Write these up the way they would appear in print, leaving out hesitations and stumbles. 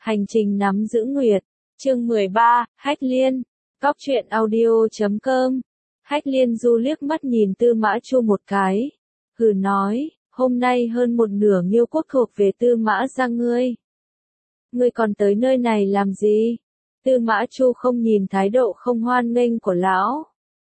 Hành trình nắm giữ nguyệt, chương 13, Hách Liên, Cóc truyện audio.com. Hách Liên Du liếc mắt nhìn Tư Mã Chu một cái, hừ nói, hôm nay hơn một nửa Nghiêu quốc thuộc về Tư Mã gia ngươi. Ngươi còn tới nơi này làm gì? Tư Mã Chu không nhìn thái độ không hoan nghênh của lão.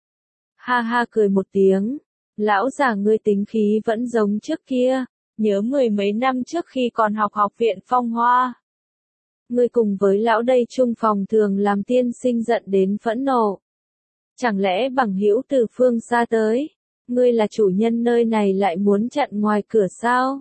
Ha ha cười một tiếng, lão già ngươi tính khí vẫn giống trước kia, nhớ mười mấy năm trước khi còn học học viện Phong Hoa. Ngươi cùng với lão đây chung phòng thường làm tiên sinh giận đến phẫn nộ. Chẳng lẽ bằng hữu từ phương xa tới, ngươi là chủ nhân nơi này lại muốn chặn ngoài cửa sao?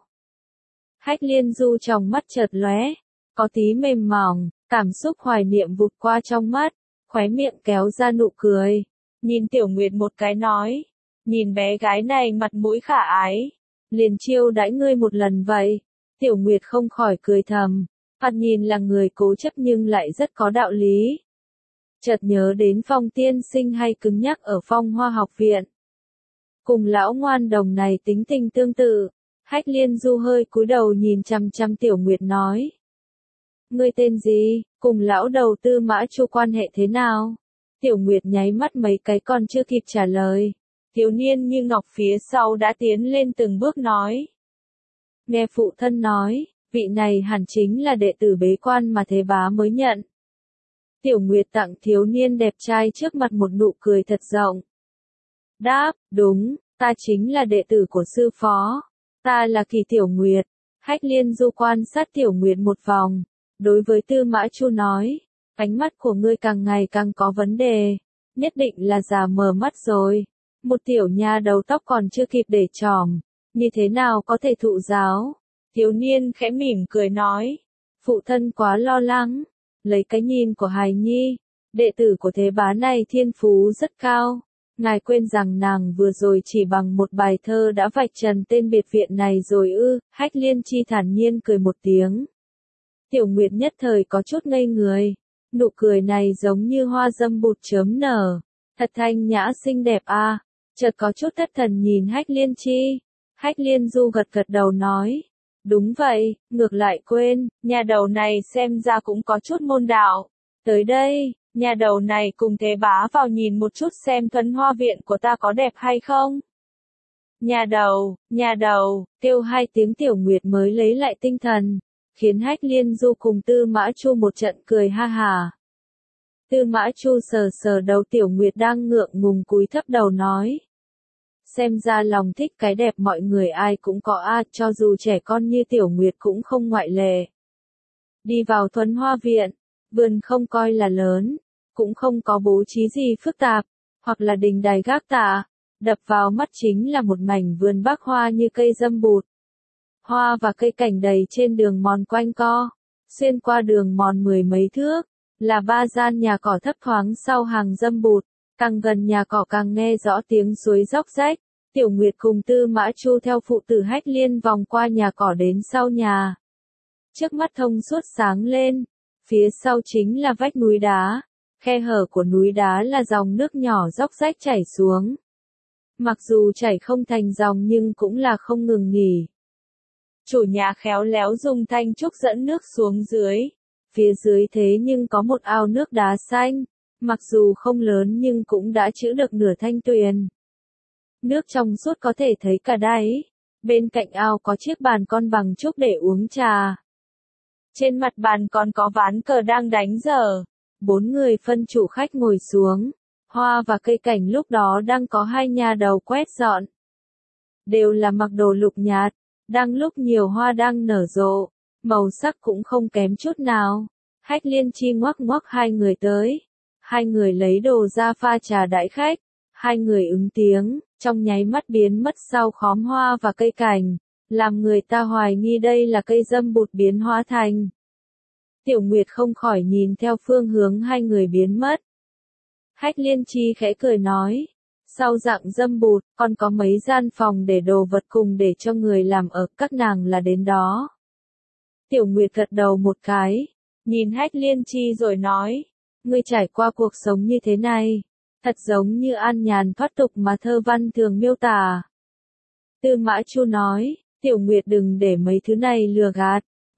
Hách Liên Du trong mắt chợt lóe, có tí mềm mỏng, cảm xúc hoài niệm vụt qua trong mắt, khóe miệng kéo ra nụ cười, nhìn Tiểu Nguyệt một cái nói, nhìn bé gái này mặt mũi khả ái, liền chiêu đãi ngươi một lần vậy. Tiểu Nguyệt không khỏi cười thầm, thoạt nhìn là người cố chấp nhưng lại rất có đạo lý. Chợt nhớ đến Phong tiên sinh hay cứng nhắc ở Phong Hoa học viện. Cùng lão ngoan đồng này tính tình tương tự, Hách Liên Du hơi cúi đầu nhìn chăm chăm Tiểu Nguyệt nói. Ngươi tên gì, cùng lão đầu Tư Mã Chu quan hệ thế nào? Tiểu Nguyệt nháy mắt mấy cái còn chưa kịp trả lời. Thiếu niên như ngọc phía sau đã tiến lên từng bước nói. Nghe phụ thân nói, vị này hẳn chính là đệ tử bế quan mà Thế Bá mới nhận. Tiểu Nguyệt tặng thiếu niên đẹp trai trước mặt một nụ cười thật rộng. Đáp, đúng, ta chính là đệ tử của sư phó. Ta là Kỳ Tiểu Nguyệt. Hách Liên Du quan sát Tiểu Nguyệt một vòng. Đối với Tư Mã Chu nói, ánh mắt của ngươi càng ngày càng có vấn đề. Nhất định là già mờ mắt rồi. Một tiểu nha đầu tóc còn chưa kịp để chòm. Như thế nào có thể thụ giáo? Thiếu niên khẽ mỉm cười nói. Phụ thân quá lo lắng. Lấy cái nhìn của hài nhi, đệ tử của Thế Bá này thiên phú rất cao. Ngài quên rằng nàng vừa rồi chỉ bằng một bài thơ đã vạch trần tên biệt viện này rồi ư? Hách Liên Chi thản nhiên cười một tiếng. Tiểu Nguyệt nhất thời có chút ngây người. Nụ cười này giống như hoa dâm bụt chớm nở. Thật thanh nhã xinh đẹp à. Chợt có chút thất thần nhìn Hách Liên Chi. Hách Liên Du gật gật đầu nói. Đúng vậy, ngược lại quên, nhà đầu này xem ra cũng có chút môn đạo. Tới đây, nhà đầu này cùng Thế Bá vào nhìn một chút xem Thuần Hoa viện của ta có đẹp hay không. Nhà đầu, kêu hai tiếng Tiểu Nguyệt mới lấy lại tinh thần, khiến Hách Liên Du cùng Tư Mã Chu một trận cười ha hà. Tư Mã Chu sờ sờ đầu Tiểu Nguyệt đang ngượng ngùng cúi thấp đầu nói. Xem ra lòng thích cái đẹp mọi người ai cũng có cho dù trẻ con như Tiểu Nguyệt cũng không ngoại lệ. Đi vào Thuần Hoa viện, vườn không coi là lớn, cũng không có bố trí gì phức tạp, hoặc là đình đài gác tạ, đập vào mắt chính là một mảnh vườn bách hoa như cây dâm bụt. Hoa và cây cảnh đầy trên đường mòn quanh co, xuyên qua đường mòn mười mấy thước, là ba gian nhà cỏ thấp thoáng sau hàng dâm bụt. Càng gần nhà cỏ càng nghe rõ tiếng suối róc rách. Tiểu Nguyệt cùng Tư Mã Chu theo phụ tử Hách Liên vòng qua nhà cỏ đến sau nhà. Trước mắt thông suốt sáng lên. Phía sau chính là vách núi đá. Khe hở của núi đá là dòng nước nhỏ róc rách chảy xuống. Mặc dù chảy không thành dòng nhưng cũng là không ngừng nghỉ. Chủ nhà khéo léo dùng thanh trúc dẫn nước xuống dưới. Phía dưới thế nhưng có một ao nước đá xanh. Mặc dù không lớn nhưng cũng đã trữ được nửa thanh tuyền. Nước trong suốt có thể thấy cả đáy. Bên cạnh ao có chiếc bàn con bằng trúc để uống trà. Trên mặt bàn còn có ván cờ đang đánh dở. 4 người phân chủ khách ngồi xuống. Hoa và cây cảnh lúc đó đang có 2 nhà đầu quét dọn. Đều là mặc đồ lục nhạt. Đang lúc nhiều hoa đang nở rộ. Màu sắc cũng không kém chút nào. Hách Liên Chi ngoắc ngoắc 2 người tới. 2 người lấy đồ ra pha trà đãi khách. 2 người ứng tiếng, trong nháy mắt biến mất sau khóm hoa và cây cảnh, làm người ta hoài nghi đây là cây dâm bụt biến hóa thành. Tiểu Nguyệt không khỏi nhìn theo phương hướng 2 người biến mất. Hách Liên Chi khẽ cười nói, sau dạng dâm bụt, còn có mấy gian phòng để đồ vật cùng để cho người làm ở, các nàng là đến đó. Tiểu Nguyệt gật đầu một cái, nhìn Hách Liên Chi rồi nói. Ngươi trải qua cuộc sống như thế này, thật giống như an nhàn thoát tục mà thơ văn thường miêu tả. Tư Mã Chu nói, Tiểu Nguyệt đừng để mấy thứ này lừa gạt,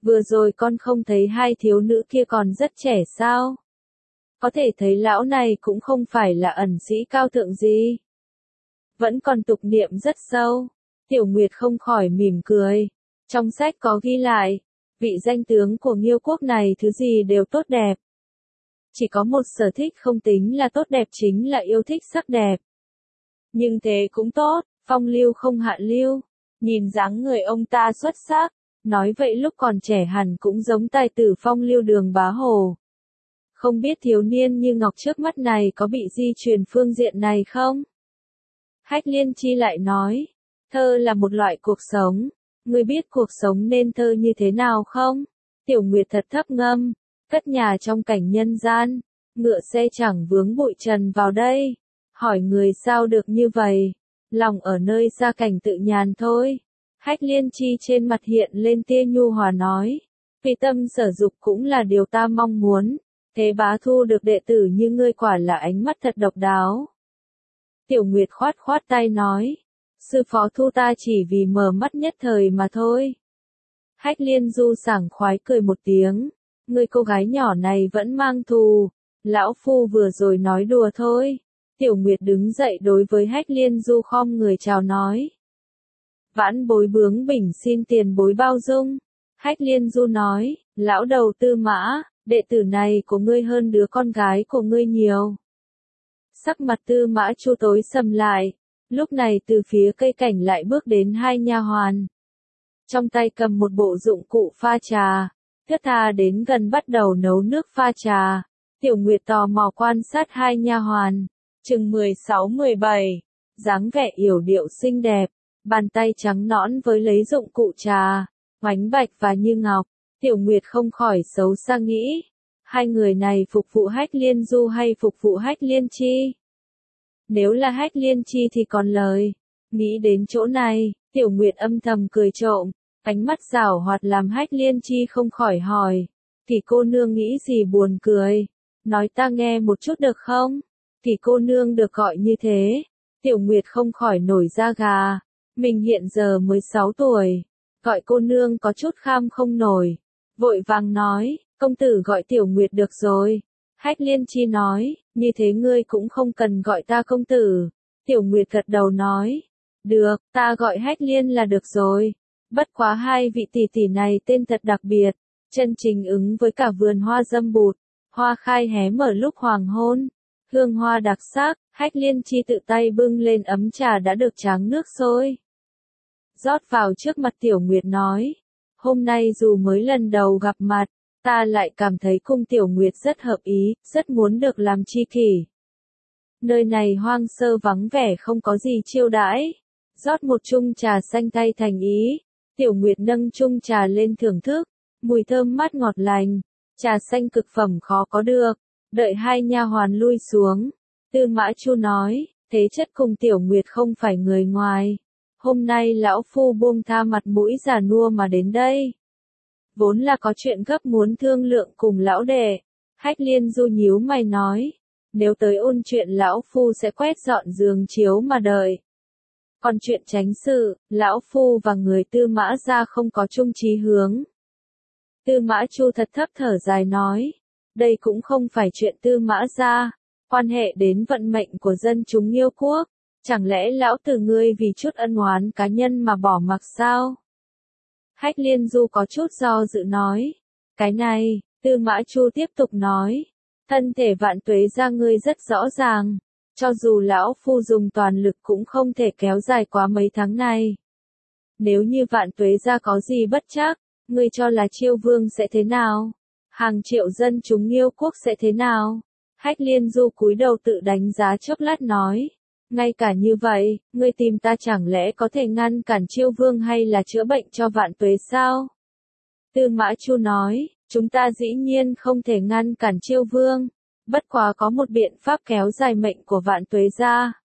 Vừa rồi con không thấy hai thiếu nữ kia còn rất trẻ sao? Có thể thấy lão này cũng không phải là ẩn sĩ cao thượng gì. Vẫn còn tục niệm rất sâu. Tiểu Nguyệt không khỏi mỉm cười. Trong sách có ghi lại, vị danh tướng của Nghiêu quốc này thứ gì đều tốt đẹp. Chỉ có một sở thích không tính là tốt đẹp chính là yêu thích sắc đẹp. Nhưng thế cũng tốt, phong lưu không hạ lưu. Nhìn dáng người ông ta xuất sắc, nói vậy lúc còn trẻ hẳn cũng giống tài tử phong lưu Đường Bá Hồ. Không biết thiếu niên như ngọc trước mắt này có bị di truyền phương diện này không? Hách Liên Chi lại nói, thơ là một loại cuộc sống, ngươi biết cuộc sống nên thơ như thế nào không? Tiểu Nguyệt thật thấp ngâm, cất nhà trong cảnh nhân gian, ngựa xe chẳng vướng bụi trần vào đây. Hỏi người sao được như vậy? Lòng ở nơi xa cảnh tự nhàn thôi. Hách Liên Chi trên mặt hiện lên tia nhu hòa nói, vì tâm sở dục cũng là điều ta mong muốn. Thế bá thu được đệ tử như ngươi quả là ánh mắt thật độc đáo. Tiểu Nguyệt khoát khoát tay nói, sư phó thu ta chỉ vì mờ mắt nhất thời mà thôi. Hách Liên Du sảng khoái cười một tiếng, ngươi cô gái nhỏ này vẫn mang thù, lão phu vừa rồi nói đùa thôi. Tiểu Nguyệt đứng dậy đối với Hách Liên Du khom người chào nói. Vãn bối bướng bỉnh xin tiền bối bao dung. Hách Liên Du nói, lão đầu Tư Mã, đệ tử này của ngươi hơn đứa con gái của ngươi nhiều. Sắc mặt Tư Mã Chu tối sầm lại, lúc này từ phía cây cảnh lại bước đến hai nha hoàn. Trong tay cầm một bộ dụng cụ pha trà, thướt tha đến gần bắt đầu nấu nước pha trà. Tiểu Nguyệt tò mò quan sát hai nha hoàn, chừng 16-17, dáng vẻ yểu điệu xinh đẹp, bàn tay trắng nõn với lấy dụng cụ trà, oánh bạch và như ngọc. Tiểu Nguyệt không khỏi xấu xa nghĩ, hai người này phục vụ Hách Liên Du hay phục vụ Hách Liên Chi? Nếu là Hách Liên Chi thì còn lời. Nghĩ đến chỗ này, Tiểu Nguyệt âm thầm cười trộm, ánh mắt giảo hoạt làm Hách Liên Chi không khỏi hỏi, Kỳ cô nương nghĩ gì buồn cười, nói ta nghe một chút được không? Kỳ cô nương được gọi như thế, Tiểu Nguyệt không khỏi nổi da gà, mình hiện giờ mới 6 tuổi, gọi cô nương có chút kham không nổi. Vội vàng nói, công tử gọi Tiểu Nguyệt được rồi. Hách Liên Chi nói, như thế ngươi cũng không cần gọi ta công tử. Tiểu Nguyệt gật đầu nói, được, ta gọi Hách Liên là được rồi. Bất quá hai vị tỷ tỷ này tên thật đặc biệt, chân chính ứng với cả vườn hoa dâm bụt, hoa khai hé mở lúc hoàng hôn. Hương hoa đặc sắc, Hách Liên Chi tự tay bưng lên ấm trà đã được tráng nước sôi. Rót vào trước mặt Tiểu Nguyệt nói, hôm nay dù mới lần đầu gặp mặt, ta lại cảm thấy cung Tiểu Nguyệt rất hợp ý, rất muốn được làm tri kỷ. Nơi này hoang sơ vắng vẻ không có gì chiêu đãi. Rót một chung trà xanh tay thành ý, Tiểu Nguyệt nâng chung trà lên thưởng thức, mùi thơm mát ngọt lành, trà xanh cực phẩm khó có được. Đợi hai nha hoàn lui xuống, Tư Mã Chu nói, thế chất cùng Tiểu Nguyệt không phải người ngoài. Hôm nay lão phu buông tha mặt mũi già nua mà đến đây. Vốn là có chuyện gấp muốn thương lượng cùng lão đệ. Hách Liên Du nhíu mày nói, nếu tới ôn chuyện lão phu sẽ quét dọn giường chiếu mà đợi. Còn chuyện chánh sự, lão phu và người Tư Mã gia không có chung chí hướng. Tư Mã Chu thật thấp thở dài nói, đây cũng không phải chuyện Tư Mã gia, quan hệ đến vận mệnh của dân chúng Nghiêu quốc. Chẳng lẽ lão tử ngươi vì chút ân oán cá nhân mà bỏ mặc sao? Hách Liên Du có chút do dự nói. Cái này, Tư Mã Chu tiếp tục nói. Thân thể Vạn Tuế gia ngươi rất rõ ràng. Cho dù lão phu dùng toàn lực cũng không thể kéo dài quá mấy tháng này. Nếu như Vạn Tuế gia có gì bất trắc, ngươi cho là Chiêu Vương sẽ thế nào? Hàng triệu dân chúng Nghiêu quốc sẽ thế nào? Hách Liên Du cúi đầu tự đánh giá chốc lát nói. Ngay cả như vậy, ngươi tìm ta chẳng lẽ có thể ngăn cản Chiêu Vương hay là chữa bệnh cho Vạn Tuế sao? Tư Mã Chu nói, chúng ta dĩ nhiên không thể ngăn cản Chiêu Vương, bất quá có một biện pháp kéo dài mệnh của Vạn Tuế gia.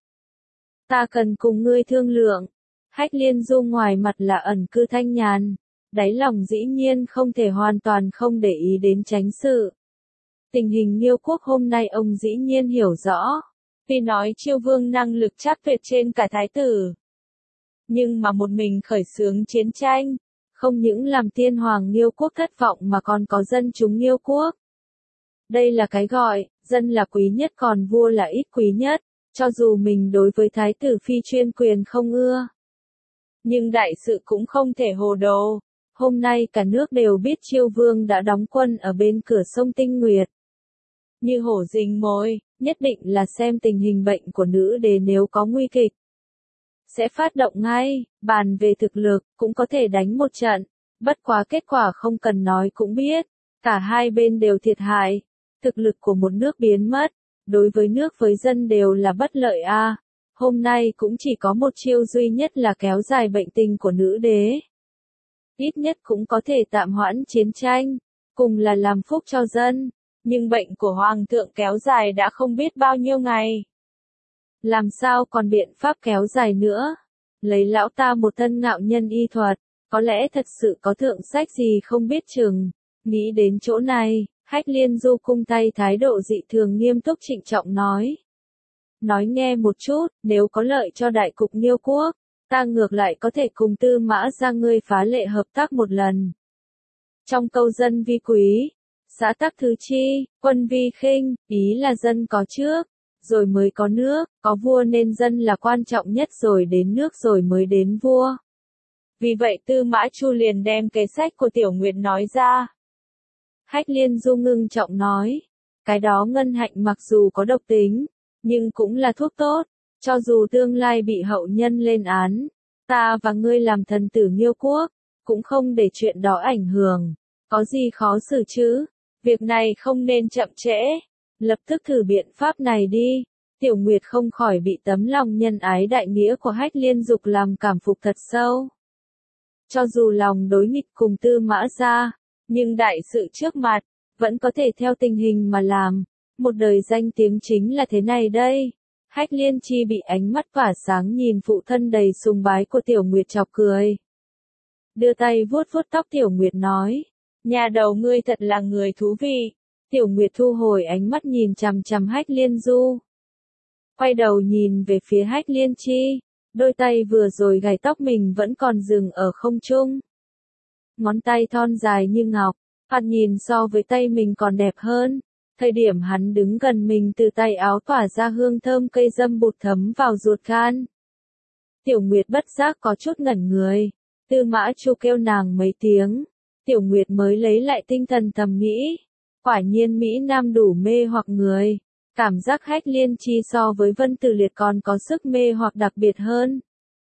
Ta cần cùng ngươi thương lượng. Hách Liên Du ngoài mặt là ẩn cư thanh nhàn, đáy lòng dĩ nhiên không thể hoàn toàn không để ý đến chánh sự. Tình hình Nghiêu quốc hôm nay ông dĩ nhiên hiểu rõ. Tuy nói Chiêu Vương năng lực chắc tuyệt trên cả thái tử, nhưng mà một mình khởi xướng chiến tranh, không những làm tiên hoàng Nghiêu quốc thất vọng mà còn có dân chúng Nghiêu quốc. Đây là cái gọi, dân là quý nhất còn vua là ít quý nhất, cho dù mình đối với thái tử phi chuyên quyền không ưa. Nhưng đại sự cũng không thể hồ đồ. Hôm nay cả nước đều biết Chiêu Vương đã đóng quân ở bên cửa sông Tinh Nguyệt. Như hổ rình mồi, nhất định là xem tình hình bệnh của nữ đế nếu có nguy kịch. Sẽ phát động ngay, bàn về thực lực, cũng có thể đánh một trận. Bất quá kết quả không cần nói cũng biết. Cả hai bên đều thiệt hại. Thực lực của một nước biến mất, đối với nước với dân đều là bất lợi a. Hôm nay cũng chỉ có một chiêu duy nhất là kéo dài bệnh tình của nữ đế. Ít nhất cũng có thể tạm hoãn chiến tranh, cùng là làm phúc cho dân. Nhưng bệnh của hoàng thượng kéo dài đã không biết bao nhiêu ngày. Làm sao còn biện pháp kéo dài nữa? Lấy lão ta một thân ngạo nhân y thuật, có lẽ thật sự có thượng sách gì không biết chừng. Nghĩ đến chỗ này, Hách Liên Du cung tay thái độ dị thường nghiêm túc trịnh trọng nói. Nói nghe một chút, nếu có lợi cho đại cục Nghiêu quốc, ta ngược lại có thể cùng Tư Mã ra ngươi phá lệ hợp tác một lần. Trong câu dân vi quý, xã tắc thứ chi, quân vi khinh, ý là dân có trước, rồi mới có nước, có vua nên dân là quan trọng nhất rồi đến nước rồi mới đến vua. Vì vậy Tư Mã Chu liền đem kế sách của Tiểu Nguyệt nói ra. Hách Liên Du ngưng trọng nói, cái đó ngân hạnh mặc dù có độc tính, nhưng cũng là thuốc tốt, cho dù tương lai bị hậu nhân lên án, ta và ngươi làm thần tử Nghiêu quốc, cũng không để chuyện đó ảnh hưởng, có gì khó xử chứ, việc này không nên chậm trễ, lập tức thử biện pháp này đi. Tiểu Nguyệt không khỏi bị tấm lòng nhân ái đại nghĩa của Hách Liên Dục làm cảm phục thật sâu. Cho dù lòng đối nghịch cùng Tư Mã gia, nhưng đại sự trước mặt, vẫn có thể theo tình hình mà làm. Một đời danh tiếng chính là thế này đây. Hách Liên Chi bị ánh mắt tỏa sáng nhìn phụ thân đầy sùng bái của Tiểu Nguyệt chọc cười. Đưa tay vuốt vuốt tóc Tiểu Nguyệt nói, nhà đầu ngươi thật là người thú vị. Tiểu Nguyệt thu hồi ánh mắt nhìn chằm chằm Hách Liên Du. Quay đầu nhìn về phía Hách Liên Chi, đôi tay vừa rồi gài tóc mình vẫn còn dừng ở không trung. Ngón tay thon dài như ngọc, thoạt nhìn so với tay mình còn đẹp hơn. Thời điểm hắn đứng gần mình từ tay áo tỏa ra hương thơm cây dâm bụt thấm vào ruột gan. Tiểu Nguyệt bất giác có chút ngẩn người. Tư Mã Chu kêu nàng mấy tiếng. Tiểu Nguyệt mới lấy lại tinh thần thầm nghĩ. Quả nhiên Mỹ Nam đủ mê hoặc người. Cảm giác Hách Liên Chi so với Vân Tử Liệt còn có sức mê hoặc đặc biệt hơn.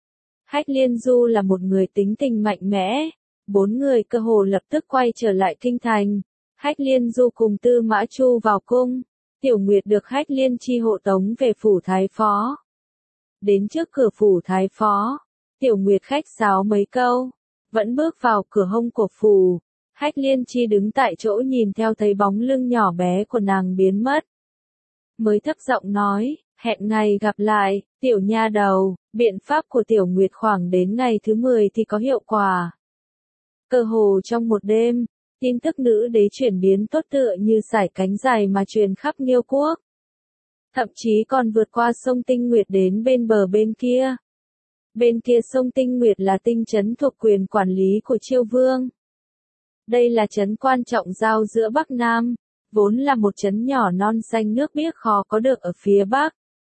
Hách Liên Du là một người tính tình mạnh mẽ. 4 người cơ hồ lập tức quay trở lại kinh thành. Hách Liên Du cùng Tư Mã Chu vào cung. Tiểu Nguyệt được Hách Liên Chi hộ tống về phủ thái phó. Đến trước cửa phủ thái phó, Tiểu Nguyệt khách sáo mấy câu, vẫn bước vào cửa hông của phủ. Hách Liên Chi đứng tại chỗ nhìn theo thấy bóng lưng nhỏ bé của nàng biến mất. Mới thấp giọng nói, hẹn ngày gặp lại, tiểu nha đầu, biện pháp của Tiểu Nguyệt khoảng đến ngày thứ 10 thì có hiệu quả. Cơ hồ trong một đêm, tin tức nữ đế chuyển biến tốt tựa như sải cánh dài mà truyền khắp Nghiêu quốc. Thậm chí còn vượt qua sông Tinh Nguyệt đến bên bờ bên kia. Bên kia sông Tinh Nguyệt là tinh trấn thuộc quyền quản lý của Chiêu Vương. Đây là trấn quan trọng giao giữa Bắc Nam, vốn là một trấn nhỏ non xanh nước biếc khó có được ở phía Bắc.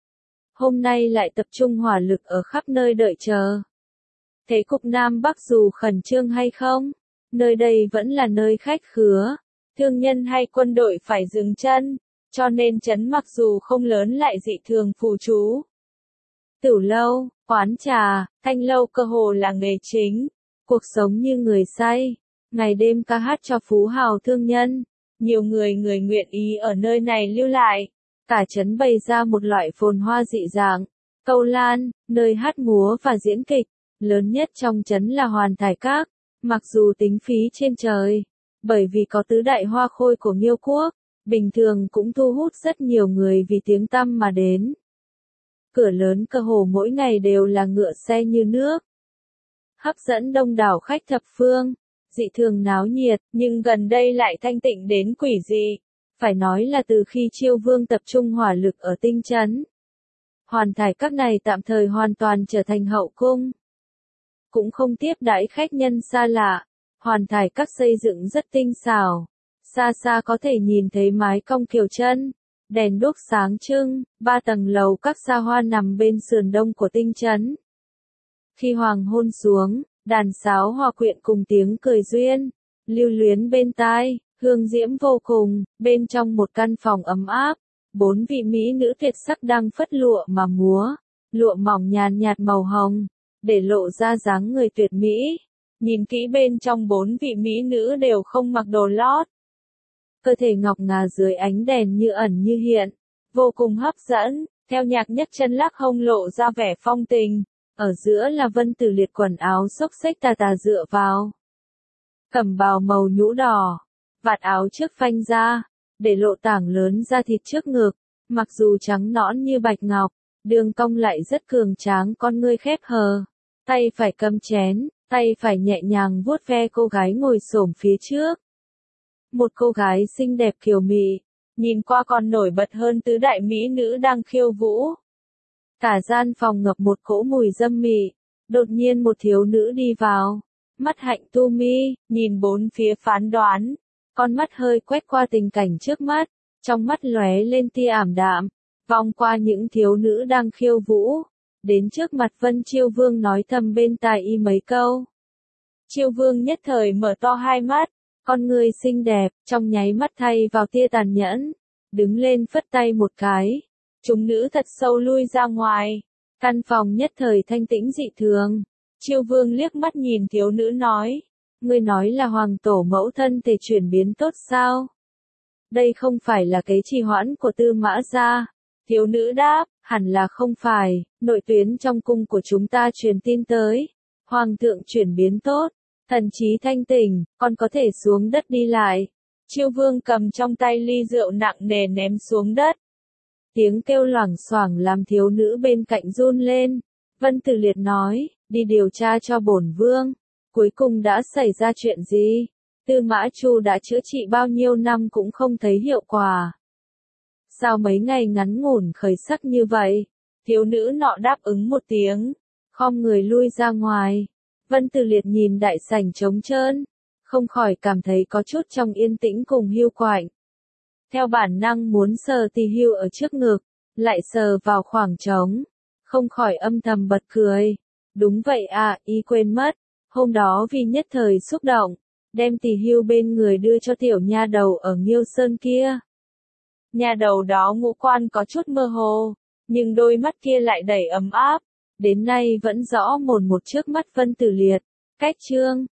Hôm nay lại tập trung hỏa lực ở khắp nơi đợi chờ. Thế cục Nam Bắc dù khẩn trương hay không, nơi đây vẫn là nơi khách khứa, thương nhân hay quân đội phải dừng chân, cho nên trấn mặc dù không lớn lại dị thường phù chú. Tửu lâu, quán trà, thanh lâu cơ hồ là nghề chính, cuộc sống như người say, ngày đêm ca hát cho phú hào thương nhân, nhiều người nguyện ý ở nơi này lưu lại, cả trấn bày ra một loại phồn hoa dị dạng, câu lan, nơi hát múa và diễn kịch, lớn nhất trong trấn là Hoàn Thải Các, mặc dù tính phí trên trời, bởi vì có tứ đại hoa khôi của Nghiêu quốc, bình thường cũng thu hút rất nhiều người vì tiếng tăm mà đến. Cửa lớn cơ hồ mỗi ngày đều là ngựa xe như nước, hấp dẫn đông đảo khách thập phương, dị thường náo nhiệt, nhưng gần đây lại thanh tịnh đến quỷ dị. Phải nói là từ khi Chiêu Vương tập trung hỏa lực ở tinh trấn, Hoàn Thải Các này tạm thời hoàn toàn trở thành hậu cung. cũng không tiếp đãi khách nhân xa lạ. Hoàn thải các xây dựng rất tinh xảo. Xa xa có thể nhìn thấy mái cong kiều chân, đèn đuốc sáng trưng, 3 tầng lầu các xa hoa nằm bên sườn đông của tinh trấn. Khi hoàng hôn xuống, đàn sáo hòa quyện cùng tiếng cười duyên, lưu luyến bên tai, hương diễm vô cùng, bên trong một căn phòng ấm áp, 4 vị mỹ nữ tuyệt sắc đang phất lụa mà múa, lụa mỏng nhàn nhạt màu hồng, để lộ ra dáng người tuyệt mỹ. Nhìn kỹ bên trong 4 vị mỹ nữ đều không mặc đồ lót. Cơ thể ngọc ngà dưới ánh đèn như ẩn như hiện, vô cùng hấp dẫn, theo nhạc nhấc chân lắc hông lộ ra vẻ phong tình. Ở giữa là Vân Tử Liệt quần áo xốc xếch tà tà dựa vào. Cẩm bào màu nhũ đỏ, vạt áo trước phanh ra, để lộ tảng lớn da thịt trước ngực, mặc dù trắng nõn như bạch ngọc, đường cong lại rất cường tráng, con ngươi khép hờ, tay phải cầm chén, tay phải nhẹ nhàng vuốt ve cô gái ngồi xổm phía trước. Một cô gái xinh đẹp kiều mị, nhìn qua còn nổi bật hơn tứ đại mỹ nữ đang khiêu vũ. Cả gian phòng ngập một cỗ mùi dâm mị, đột nhiên một thiếu nữ đi vào, mắt hạnh tu mi, nhìn bốn phía phán đoán, con mắt hơi quét qua tình cảnh trước mắt, trong mắt lóe lên tia ảm đạm, vòng qua những thiếu nữ đang khiêu vũ, đến trước mặt Vân Chiêu Vương nói thầm bên tai y mấy câu. Chiêu Vương nhất thời mở to hai mắt, con người xinh đẹp, trong nháy mắt thay vào tia tàn nhẫn, đứng lên phất tay một cái. Chúng nữ thật sâu lui ra ngoài, căn phòng nhất thời thanh tĩnh dị thường. Chiêu Vương liếc mắt nhìn thiếu nữ nói, ngươi nói là hoàng tổ mẫu thân thể chuyển biến tốt sao? Đây không phải là cái trì hoãn của Tư Mã gia. Thiếu nữ đáp, hẳn là không phải, nội tuyến trong cung của chúng ta truyền tin tới. Hoàng thượng chuyển biến tốt, thần trí thanh tỉnh, còn có thể xuống đất đi lại. Chiêu Vương cầm trong tay ly rượu nặng nề ném xuống đất. Tiếng kêu loảng xoảng làm thiếu nữ bên cạnh run lên. Vân Tử Liệt nói, đi điều tra cho bổn vương. Cuối cùng đã xảy ra chuyện gì? Tư Mã Chu đã chữa trị bao nhiêu năm cũng không thấy hiệu quả. Sao mấy ngày ngắn ngủn khởi sắc như vậy? Thiếu nữ nọ đáp ứng một tiếng, khom người lui ra ngoài. Vân Tử Liệt nhìn đại sảnh trống trơn, không khỏi cảm thấy có chút trong yên tĩnh cùng hiu quạnh. Theo bản năng muốn sờ tì hưu ở trước ngực, lại sờ vào khoảng trống, không khỏi âm thầm bật cười. Đúng vậy à, y quên mất, hôm đó vì nhất thời xúc động, đem tì hưu bên người đưa cho tiểu nha đầu ở Nghiêu Sơn kia. Nha đầu đó ngũ quan có chút mơ hồ, nhưng đôi mắt kia lại đầy ấm áp, đến nay vẫn rõ mồn một trước mắt Vân Tử Liệt. Cách chương